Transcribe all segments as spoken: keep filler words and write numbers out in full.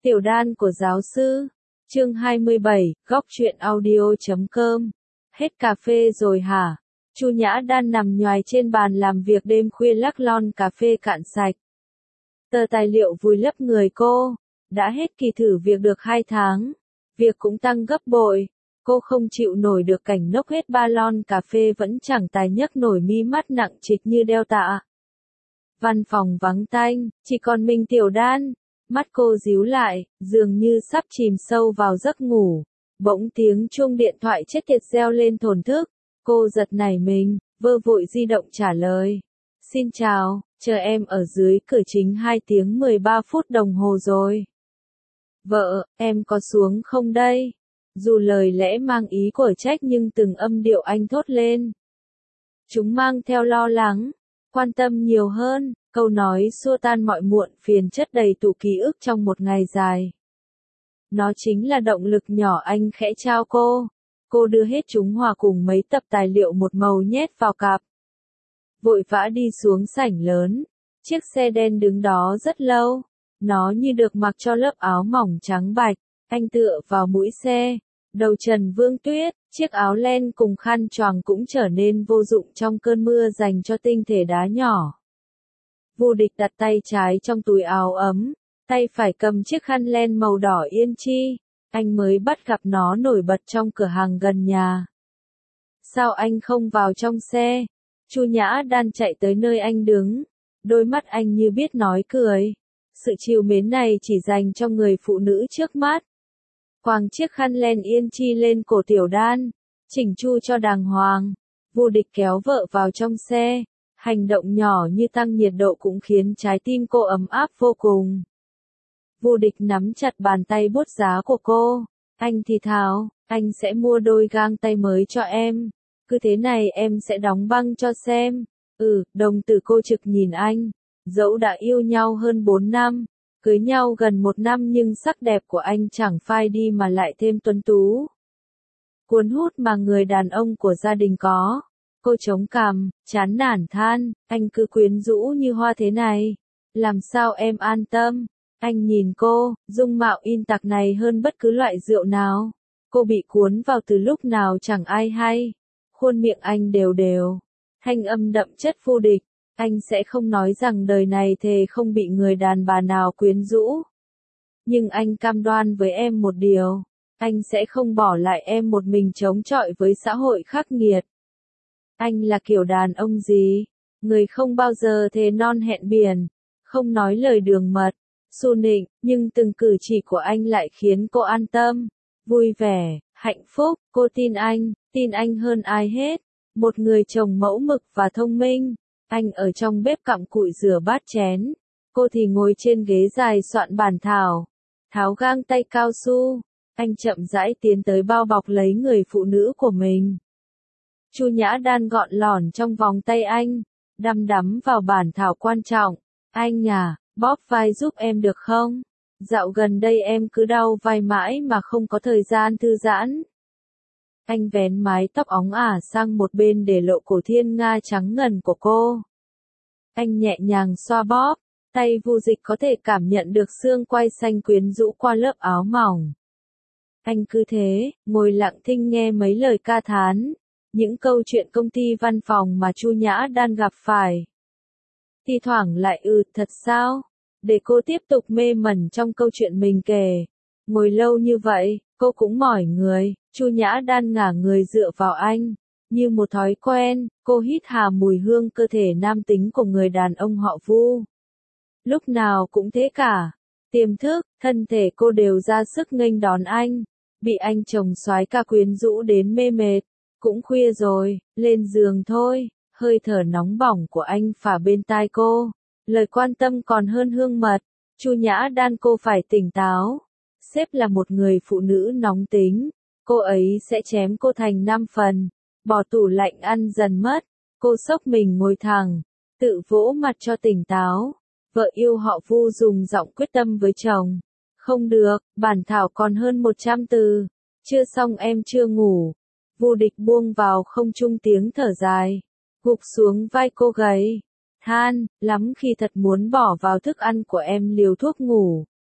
Tiểu đan của giáo sư. Chương hai mươi bảy, góc truyện audio chấm com. Hết cà phê rồi hả? Chu Nhã Đan nằm nhoài trên bàn làm việc đêm khuya lắc lon cà phê cạn sạch. Tờ tài liệu vùi lấp người cô. Đã hết kỳ thử việc được hai tháng. Việc cũng tăng gấp bội. Cô không chịu nổi được cảnh nốc hết ba lon cà phê vẫn chẳng tài nhấc nổi mí mắt nặng trịch như đeo tạ. Văn phòng vắng tanh, chỉ còn mình Tiểu Đan. Mắt cô díu lại, dường như sắp chìm sâu vào giấc ngủ. Bỗng tiếng chuông điện thoại chết tiệt reo lên thổn thức. Cô giật nảy mình, vơ vội di động trả lời. Xin chào, chờ em ở dưới cửa chính hai tiếng mười ba phút đồng hồ rồi. Vợ, em có xuống không đây? Dù lời lẽ mang ý của trách nhưng từng âm điệu anh thốt lên. Chúng mang theo lo lắng, quan tâm nhiều hơn. Câu nói xua tan mọi muộn phiền chất đầy tủ ký ức trong một ngày dài. Nó chính là động lực nhỏ anh khẽ trao cô. Cô đưa hết chúng hòa cùng mấy tập tài liệu một màu nhét vào cặp. Vội vã đi xuống sảnh lớn. Chiếc xe đen đứng đó rất lâu. Nó như được mặc cho lớp áo mỏng trắng bạch. Anh tựa vào mũi xe. Đầu trần vương tuyết. Chiếc áo len cùng khăn choàng cũng trở nên vô dụng trong cơn mưa dành cho tinh thể đá nhỏ. Vô Địch đặt tay trái trong túi áo ấm, tay phải cầm chiếc khăn len màu đỏ yên chi. Anh mới bắt gặp nó nổi bật trong cửa hàng gần nhà. Sao anh không vào trong xe? Chu Nhã Đan chạy tới nơi anh đứng. Đôi mắt anh như biết nói cười. Sự trìu mến này chỉ dành cho người phụ nữ trước mắt. Quàng chiếc khăn len yên chi lên cổ Tiểu Đan, chỉnh chu cho đàng hoàng. Vô Địch kéo vợ vào trong xe. Hành động nhỏ như tăng nhiệt độ cũng khiến trái tim cô ấm áp vô cùng. Vô Địch nắm chặt bàn tay bút giá của cô. Anh thì thào, anh sẽ mua đôi găng tay mới cho em. Cứ thế này em sẽ đóng băng cho xem. Ừ, đồng tử cô trực nhìn anh. Dẫu đã yêu nhau hơn bốn năm, cưới nhau gần một năm nhưng sắc đẹp của anh chẳng phai đi mà lại thêm tuấn tú. Cuốn hút mà người đàn ông của gia đình có. Cô chống cằm, chán nản than, anh cứ quyến rũ như hoa thế này. Làm sao em an tâm? Anh nhìn cô, dung mạo in tặc này hơn bất cứ loại rượu nào. Cô bị cuốn vào từ lúc nào chẳng ai hay. Khuôn miệng anh đều đều. Thanh âm đậm chất Vô Địch. Anh sẽ không nói rằng đời này thề không bị người đàn bà nào quyến rũ. Nhưng anh cam đoan với em một điều. Anh sẽ không bỏ lại em một mình chống chọi với xã hội khắc nghiệt. Anh là kiểu đàn ông gì? Người không bao giờ thề non hẹn biển, không nói lời đường mật, xu nịnh, nhưng từng cử chỉ của anh lại khiến cô an tâm, vui vẻ, hạnh phúc. Cô tin anh, tin anh hơn ai hết. Một người chồng mẫu mực và thông minh. Anh ở trong bếp cặm cụi rửa bát chén. Cô thì ngồi trên ghế dài soạn bản thảo, tháo găng tay cao su. Anh chậm rãi tiến tới bao bọc lấy người phụ nữ của mình. Chu Nhã Đan gọn lỏn trong vòng tay anh, đăm đắm vào bản thảo quan trọng. Anh à, bóp vai giúp em được không? Dạo gần đây em cứ đau vai mãi mà không có thời gian thư giãn. Anh vén mái tóc óng ả sang một bên để lộ cổ thiên nga trắng ngần của cô. Anh nhẹ nhàng xoa bóp, tay Vô Dịch có thể cảm nhận được xương quai xanh quyến rũ qua lớp áo mỏng. Anh cứ thế, ngồi lặng thinh nghe mấy lời ca thán. Những câu chuyện công ty văn phòng mà Chu Nhã Đan gặp phải. Thi thoảng lại ừ, thật sao? Để cô tiếp tục mê mẩn trong câu chuyện mình kể. Ngồi lâu như vậy, cô cũng mỏi người. Chu Nhã Đan ngả người dựa vào anh. Như một thói quen, cô hít hà mùi hương cơ thể nam tính của người đàn ông họ Vu. Lúc nào cũng thế cả. Tiềm thức, thân thể cô đều ra sức nghênh đón anh. Bị anh chồng soái ca quyến rũ đến mê mệt. Cũng khuya rồi, lên giường thôi. Hơi thở nóng bỏng của anh phả bên tai cô. Lời quan tâm còn hơn hương mật. Chu Nhã Đan, cô phải tỉnh táo. Sếp là một người phụ nữ nóng tính. Cô ấy sẽ chém cô thành năm phần. Bỏ tủ lạnh ăn dần mất. Cô xốc mình ngồi thẳng. Tự vỗ mặt cho tỉnh táo. Vợ yêu họ Vu dùng giọng quyết tâm với chồng. Không được, bản thảo còn hơn một trăm từ. Chưa xong em chưa ngủ. Vô Địch buông vào không trung tiếng thở dài. Gục xuống vai cô gầy. Than, lắm khi thật muốn bỏ vào thức ăn của em liều thuốc ngủ.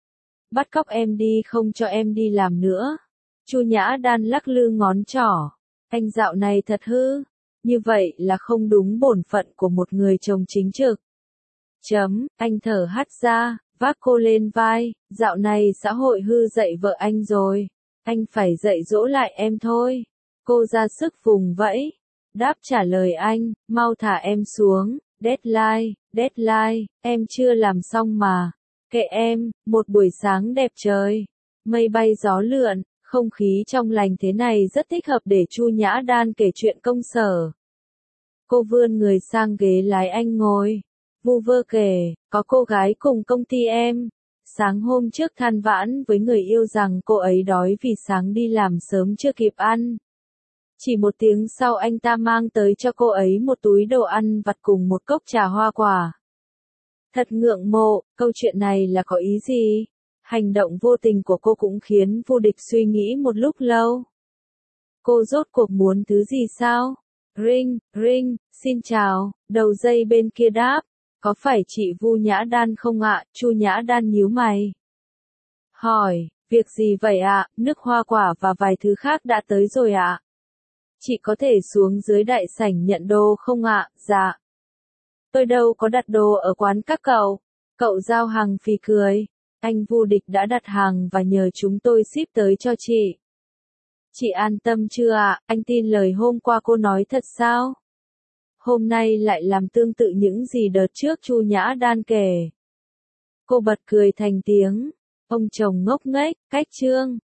Bắt cóc em đi không cho em đi làm nữa. Chu Nhã Đan lắc lư ngón trỏ. Anh dạo này thật hư. Như vậy là không đúng bổn phận của một người chồng chính trực. Chấm, anh thở hắt ra, vác cô lên vai, dạo này xã hội hư dạy vợ anh rồi. Anh phải dạy dỗ lại em thôi. Cô ra sức vùng vẫy. Đáp trả lời anh, mau thả em xuống, deadline, deadline, em chưa làm xong mà. Kệ em, một buổi sáng đẹp trời. Mây bay gió lượn, không khí trong lành thế này rất thích hợp để Chu Nhã Đan kể chuyện công sở. Cô vươn người sang ghế lái anh ngồi. Vu vơ kể, có cô gái cùng công ty em. Sáng hôm trước than vãn với người yêu rằng cô ấy đói vì sáng đi làm sớm chưa kịp ăn. Chỉ một tiếng sau anh ta mang tới cho cô ấy một túi đồ ăn vặt cùng một cốc trà hoa quả. Thật ngưỡng mộ, câu chuyện này là có ý gì? Hành động vô tình của cô cũng khiến Vu Địch suy nghĩ một lúc lâu. Cô rốt cuộc muốn thứ gì sao? Ring, ring, xin chào, đầu dây bên kia đáp. Có phải chị Vu Nhã Đan không ạ? Chu Nhã Đan nhíu mày. Hỏi, việc gì vậy ạ? Nước hoa quả và vài thứ khác đã tới rồi ạ. Chị có thể xuống dưới đại sảnh nhận đồ không ạ? Dạ. Tôi đâu có đặt đồ ở quán các cậu. Cậu giao hàng phì cười. Anh Vu Địch đã đặt hàng và nhờ chúng tôi ship tới cho chị. Chị an tâm chưa ạ? Anh tin lời hôm qua cô nói thật sao? Hôm nay lại làm tương tự những gì đợt trước Chu Nhã Đan kể. Cô bật cười thành tiếng. Ông chồng ngốc nghếch, cách chương.